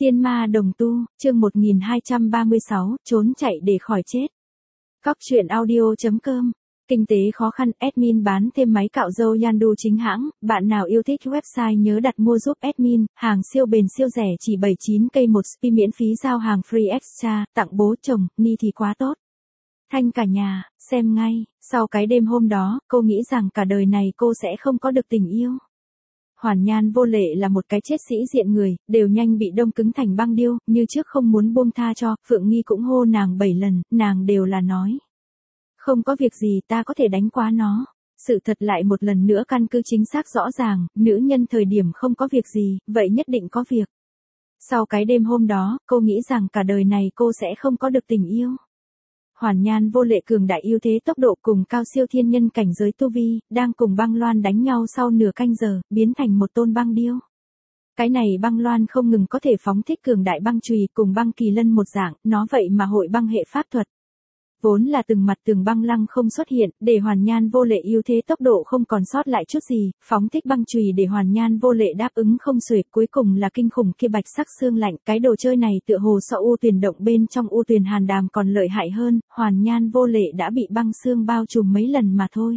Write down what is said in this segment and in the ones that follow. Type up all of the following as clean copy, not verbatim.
Tiên ma đồng tu, chương 1236, trốn chạy để khỏi chết. Cóc truyện audio.com. Kinh tế khó khăn, admin bán thêm máy cạo râu Yandu chính hãng, bạn nào yêu thích website nhớ đặt mua giúp admin, hàng siêu bền siêu rẻ chỉ 79k một spi miễn phí giao hàng free extra, tặng bố chồng, ni thì quá tốt. Thanh cả nhà, xem ngay, sau cái đêm hôm đó, cô nghĩ rằng cả đời này cô sẽ không có được tình yêu. Hoàn Nhan Vô Lệ là một cái chết sĩ diện người, đều nhanh bị đông cứng thành băng điêu, như trước không muốn buông tha cho, Phượng Nghi cũng hô nàng 7 lần, nàng đều là nói. Không có việc gì ta có thể đánh qua nó. Sự thật lại một lần nữa căn cứ chính xác rõ ràng, nữ nhân thời điểm không có việc gì, vậy nhất định có việc. Sau cái đêm hôm đó, cô nghĩ rằng cả đời này cô sẽ không có được tình yêu. Hoàn Nhan Vô Lệ cường đại ưu thế tốc độ cùng cao siêu thiên nhân cảnh giới tu vi, đang cùng băng loan đánh nhau sau nửa canh giờ, biến thành một tôn băng điêu. Cái này băng loan không ngừng có thể phóng thích cường đại băng chùy cùng băng kỳ lân một dạng, nó vậy mà hội băng hệ pháp thuật. Vốn là từng mặt tường băng lăng không xuất hiện, để Hoàn Nhan Vô Lệ ưu thế tốc độ không còn sót lại chút gì, phóng thích băng chùy để Hoàn Nhan Vô Lệ đáp ứng không xuể, cuối cùng là kinh khủng kia bạch sắc xương lạnh, cái đồ chơi này tựa hồ so u tuyền động bên trong u tuyền hàn đàm còn lợi hại hơn, Hoàn Nhan Vô Lệ đã bị băng xương bao trùm mấy lần mà thôi.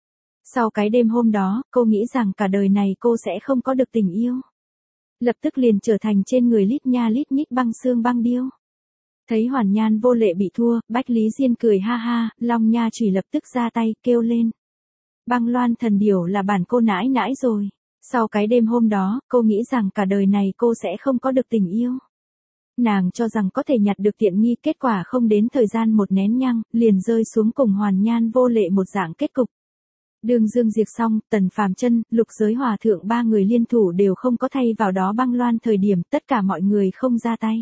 Sau cái đêm hôm đó, cô nghĩ rằng cả đời này cô sẽ không có được tình yêu. Lập tức liền trở thành trên người lít nha lít nhít băng xương băng điêu. Thấy Hoàn Nhan Vô Lệ bị thua, Bách Lý Diên cười ha ha, Long Nha Chủy lập tức ra tay, kêu lên. Băng Loan thần điểu là bản cô nãi nãi rồi. Sau cái đêm hôm đó, cô nghĩ rằng cả đời này cô sẽ không có được tình yêu. Nàng cho rằng có thể nhặt được tiện nghi, kết quả không đến thời gian một nén nhang, liền rơi xuống cùng Hoàn Nhan Vô Lệ một dạng kết cục. Đường Dương Diệt xong, Tần Phàm Chân, Lục Giới Hòa Thượng ba người liên thủ đều không có thay vào đó Băng Loan thời điểm tất cả mọi người không ra tay.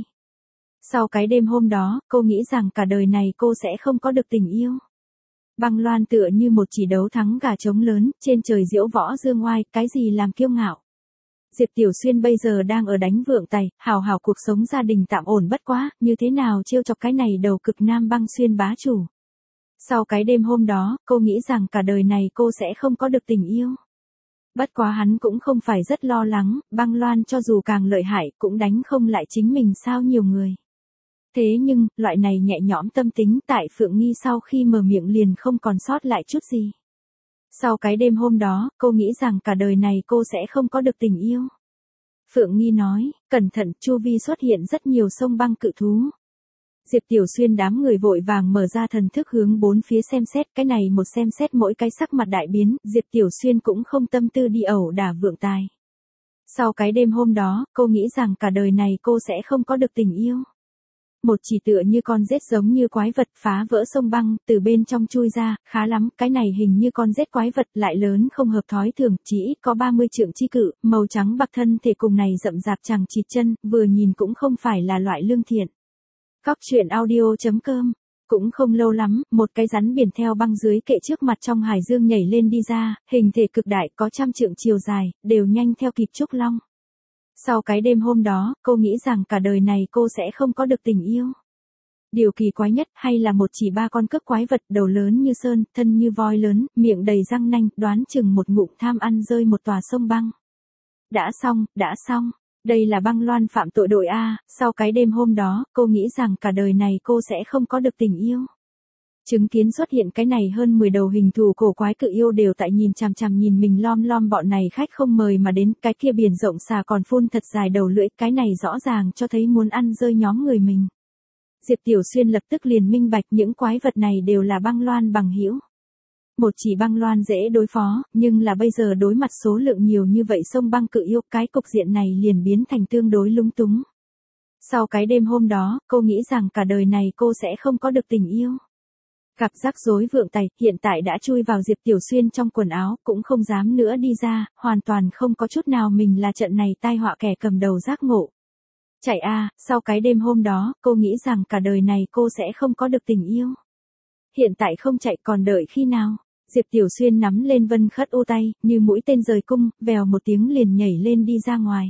Sau cái đêm hôm đó, cô nghĩ rằng cả đời này cô sẽ không có được tình yêu. Băng Loan tựa như một chỉ đấu thắng gà trống lớn, trên trời diễu võ dương oai, cái gì làm kiêu ngạo. Diệp Tiểu Xuyên bây giờ đang ở đánh vượng tài, hào hào cuộc sống gia đình tạm ổn bất quá, như thế nào trêu chọc cái này đầu cực nam Băng Xuyên bá chủ. Sau cái đêm hôm đó, cô nghĩ rằng cả đời này cô sẽ không có được tình yêu. Bất quá hắn cũng không phải rất lo lắng, Băng Loan cho dù càng lợi hại cũng đánh không lại chính mình sao nhiều người. Thế nhưng, loại này nhẹ nhõm tâm tính tại Phượng Nghi sau khi mở miệng liền không còn sót lại chút gì. Sau cái đêm hôm đó, cô nghĩ rằng cả đời này cô sẽ không có được tình yêu. Phượng Nghi nói, cẩn thận, chu vi xuất hiện rất nhiều sông băng cự thú. Diệp Tiểu Xuyên đám người vội vàng mở ra thần thức hướng bốn phía xem xét, cái này một xem xét mỗi cái sắc mặt đại biến, Diệp Tiểu Xuyên cũng không tâm tư đi ẩu đả vượng tài. Sau cái đêm hôm đó, cô nghĩ rằng cả đời này cô sẽ không có được tình yêu. Một chỉ tựa như con rết giống như quái vật phá vỡ sông băng, từ bên trong chui ra, khá lắm, cái này hình như con rết quái vật lại lớn không hợp thói thường, chỉ ít có 30 trượng chi cự, màu trắng bạc thân thể cùng này rậm rạp chằng chịt chân, vừa nhìn cũng không phải là loại lương thiện. Cóc truyện audio.com. Cũng không lâu lắm, một cái rắn biển theo băng dưới kệ trước mặt trong hải dương nhảy lên đi ra, hình thể cực đại có 100 trượng chiều dài, đều nhanh theo kịp Trúc Long. Sau cái đêm hôm đó, cô nghĩ rằng cả đời này cô sẽ không có được tình yêu. Điều kỳ quái nhất hay là một chỉ ba con cước quái vật đầu lớn như sơn, thân như voi lớn, miệng đầy răng nanh, đoán chừng một ngụm tham ăn rơi một tòa sông băng. Đã xong, đây là Băng Loan phạm tội đội A, sau cái đêm hôm đó, cô nghĩ rằng cả đời này cô sẽ không có được tình yêu. Chứng kiến xuất hiện cái này hơn 10 đầu hình thù cổ quái cự yêu đều tại nhìn chằm chằm nhìn mình lom lom, bọn này khách không mời mà đến, cái kia biển rộng xà còn phun thật dài đầu lưỡi, cái này rõ ràng cho thấy muốn ăn rơi nhóm người mình. Diệp Tiểu Xuyên lập tức liền minh bạch những quái vật này đều là Băng Loan bằng hữu. Một chỉ Băng Loan dễ đối phó, nhưng là bây giờ đối mặt số lượng nhiều như vậy sông băng cự yêu, cái cục diện này liền biến thành tương đối lung túng. Sau cái đêm hôm đó, cô nghĩ rằng cả đời này cô sẽ không có được tình yêu. Gặp rắc rối vượng tài, hiện tại đã chui vào Diệp Tiểu Xuyên trong quần áo, cũng không dám nữa đi ra, hoàn toàn không có chút nào mình là trận này tai họa kẻ cầm đầu giác ngộ. Chạy a, sau cái đêm hôm đó, cô nghĩ rằng cả đời này cô sẽ không có được tình yêu. Hiện tại không chạy còn đợi khi nào? Diệp Tiểu Xuyên nắm lên Vân Khất U tay, như mũi tên rời cung, vèo một tiếng liền nhảy lên đi ra ngoài.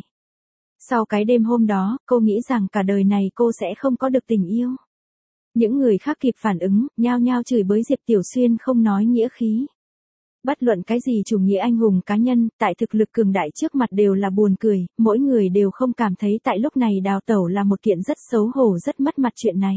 Sau cái đêm hôm đó, cô nghĩ rằng cả đời này cô sẽ không có được tình yêu. Những người khác kịp phản ứng, nhao nhao chửi bới Diệp Tiểu Xuyên không nói nghĩa khí. Bất luận cái gì chủ nghĩa anh hùng cá nhân, tại thực lực cường đại trước mặt đều là buồn cười, mỗi người đều không cảm thấy tại lúc này đào tẩu là một kiện rất xấu hổ rất mất mặt chuyện này.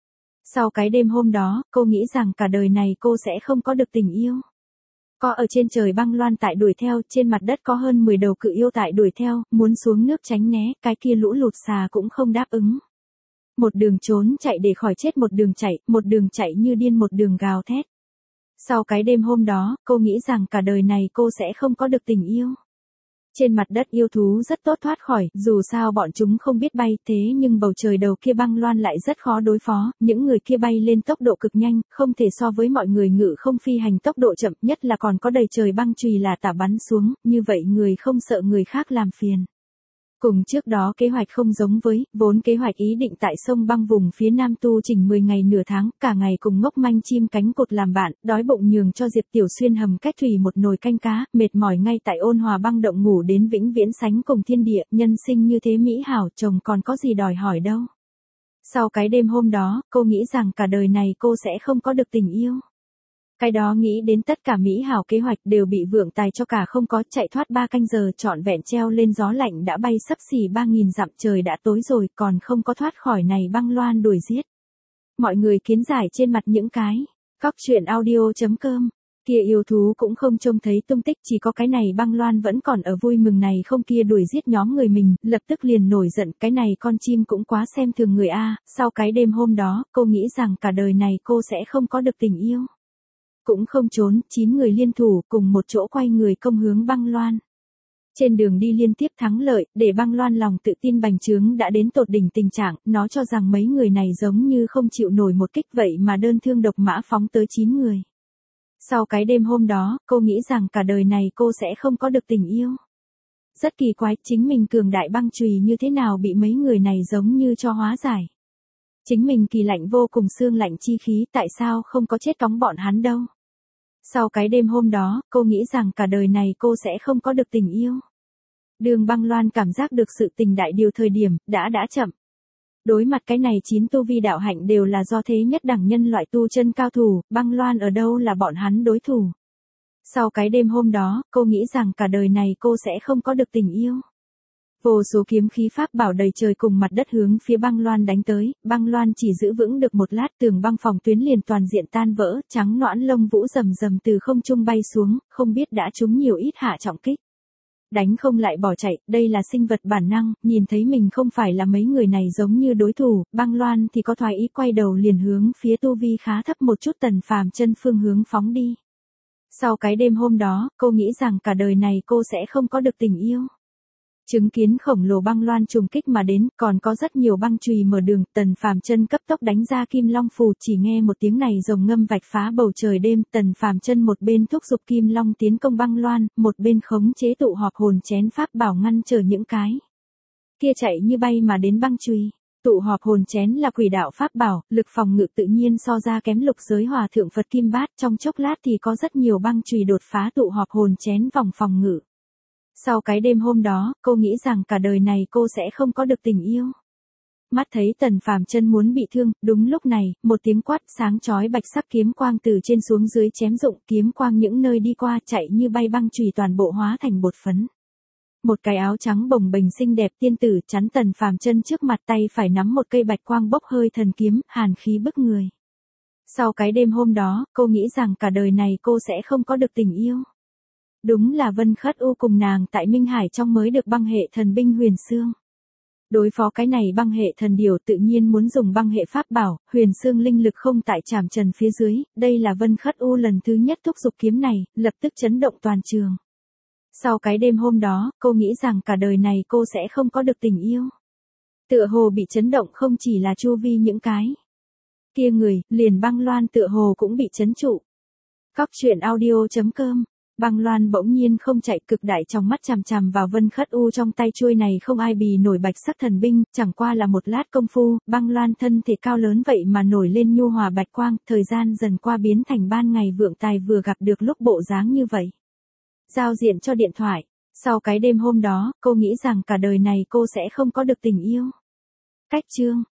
Sau cái đêm hôm đó, cô nghĩ rằng cả đời này cô sẽ không có được tình yêu. Có ở trên trời băng loan tại đuổi theo, trên mặt đất có hơn 10 đầu cự yêu tại đuổi theo, muốn xuống nước tránh né, cái kia lũ lụt xà cũng không đáp ứng. Một đường trốn chạy để khỏi chết, một đường chạy như điên, một đường gào thét. Sau cái đêm hôm đó, cô nghĩ rằng cả đời này cô sẽ không có được tình yêu. Trên mặt đất yêu thú rất tốt thoát khỏi, dù sao bọn chúng không biết bay, thế nhưng bầu trời đầu kia băng loan lại rất khó đối phó, những người kia bay lên tốc độ cực nhanh, không thể so với mọi người ngự không phi hành tốc độ chậm, nhất là còn có đầy trời băng chùy là tả bắn xuống, như vậy người không sợ người khác làm phiền. Cùng trước đó kế hoạch không giống với, vốn kế hoạch ý định tại sông băng vùng phía Nam tu chỉnh 10 ngày nửa tháng, cả ngày cùng ngốc manh chim cánh cụt làm bạn, đói bụng nhường cho Diệp Tiểu Xuyên hầm cách thủy một nồi canh cá, mệt mỏi ngay tại ôn hòa băng động ngủ đến vĩnh viễn sánh cùng thiên địa, nhân sinh như thế mỹ hảo, chồng còn có gì đòi hỏi đâu. Sau cái đêm hôm đó, cô nghĩ rằng cả đời này cô sẽ không có được tình yêu. Cái đó nghĩ đến tất cả mỹ hảo kế hoạch đều bị vượng tài cho cả không có, chạy thoát 3 canh giờ trọn vẹn treo lên gió lạnh đã bay sấp xỉ 3.000 dặm, trời đã tối rồi còn không có thoát khỏi này băng loan đuổi giết. Mọi người kiến giải trên mặt những cái. Cóc truyện audio.com. Kia yêu thú cũng không trông thấy tung tích, chỉ có cái này băng loan vẫn còn ở vui mừng này không kia đuổi giết nhóm người mình, lập tức liền nổi giận, cái này con chim cũng quá xem thường người a. Sau cái đêm hôm đó, cô nghĩ rằng cả đời này cô sẽ không có được tình yêu. Cũng không trốn, 9 người liên thủ cùng một chỗ quay người công hướng băng loan. Trên đường đi liên tiếp thắng lợi, để băng loan lòng tự tin bành trướng đã đến tột đỉnh tình trạng, nó cho rằng mấy người này giống như không chịu nổi một kích vậy mà đơn thương độc mã phóng tới 9 người. Sau cái đêm hôm đó, cô nghĩ rằng cả đời này cô sẽ không có được tình yêu. Rất kỳ quái, chính mình cường đại băng chùy như thế nào bị mấy người này giống như cho hóa giải. Chính mình kỳ lạnh vô cùng xương lạnh chi khí, tại sao không có chết cóng bọn hắn đâu. Sau cái đêm hôm đó, cô nghĩ rằng cả đời này cô sẽ không có được tình yêu. Đường băng loan cảm giác được sự tình đại điều thời điểm, đã chậm. Đối mặt cái này 9 tu vi đạo hạnh đều là do thế nhất đẳng nhân loại tu chân cao thủ, băng loan ở đâu là bọn hắn đối thủ. Sau cái đêm hôm đó, cô nghĩ rằng cả đời này cô sẽ không có được tình yêu. Vô số kiếm khí pháp bảo đầy trời cùng mặt đất hướng phía băng loan đánh tới, băng loan chỉ giữ vững được một lát, tường băng phòng tuyến liền toàn diện tan vỡ, trắng nõn lông vũ rầm rầm từ không trung bay xuống, không biết đã trúng nhiều ít hạ trọng kích. Đánh không lại bỏ chạy, đây là sinh vật bản năng, nhìn thấy mình không phải là mấy người này giống như đối thủ, băng loan thì có thoái ý quay đầu liền hướng phía tu vi khá thấp một chút Tần Phàm Chân phương hướng phóng đi. Sau cái đêm hôm đó, cô nghĩ rằng cả đời này cô sẽ không có được tình yêu. Chứng kiến khổng lồ băng loan trùng kích mà đến, còn có rất nhiều băng chùy mở đường, Tần Phàm Chân cấp tốc đánh ra Kim Long phù, chỉ nghe một tiếng này rồng ngâm vạch phá bầu trời đêm, Tần Phàm Chân một bên thúc giục Kim Long tiến công băng loan, một bên khống chế tụ họp hồn chén pháp bảo ngăn trở những cái kia chạy như bay mà đến băng chùy. Tụ họp hồn chén là quỷ đạo pháp bảo, lực phòng ngự tự nhiên so ra kém Lục Giới Hòa Thượng Phật Kim Bát, trong chốc lát thì có rất nhiều băng chùy đột phá tụ họp hồn chén vòng phòng ngự. Sau cái đêm hôm đó, cô nghĩ rằng cả đời này cô sẽ không có được tình yêu. Mắt thấy Tần Phàm Chân muốn bị thương, đúng lúc này, một tiếng quát sáng chói bạch sắc kiếm quang từ trên xuống dưới chém rụng, kiếm quang những nơi đi qua chạy như bay băng chùy toàn bộ hóa thành bột phấn. Một cái áo trắng bồng bềnh xinh đẹp tiên tử chắn Tần Phàm Chân trước mặt, tay phải nắm một cây bạch quang bốc hơi thần kiếm, hàn khí bức người. Sau cái đêm hôm đó, cô nghĩ rằng cả đời này cô sẽ không có được tình yêu. Đúng là Vân Khất U cùng nàng tại Minh Hải trong mới được băng hệ thần binh Huyền Xương. Đối phó cái này băng hệ thần điều tự nhiên muốn dùng băng hệ pháp bảo, Huyền Xương linh lực không tại trảm trần phía dưới, đây là Vân Khất U lần thứ nhất thúc giục kiếm này, lập tức chấn động toàn trường. Sau cái đêm hôm đó, cô nghĩ rằng cả đời này cô sẽ không có được tình yêu. Tựa hồ bị chấn động không chỉ là chu vi những cái kia người, liền băng loan tựa hồ cũng bị chấn trụ. Cóc truyện audio.com. Băng loan bỗng nhiên không chạy, cực đại trong mắt chằm chằm vào Vân Khất U trong tay chuôi này không ai bì nổi bạch sắc thần binh, chẳng qua là một lát công phu, băng loan thân thể cao lớn vậy mà nổi lên nhu hòa bạch quang, thời gian dần qua biến thành ban ngày vượng tài vừa gặp được lúc bộ dáng như vậy. Giao diện cho điện thoại. Sau cái đêm hôm đó, cô nghĩ rằng cả đời này cô sẽ không có được tình yêu. Cách chương.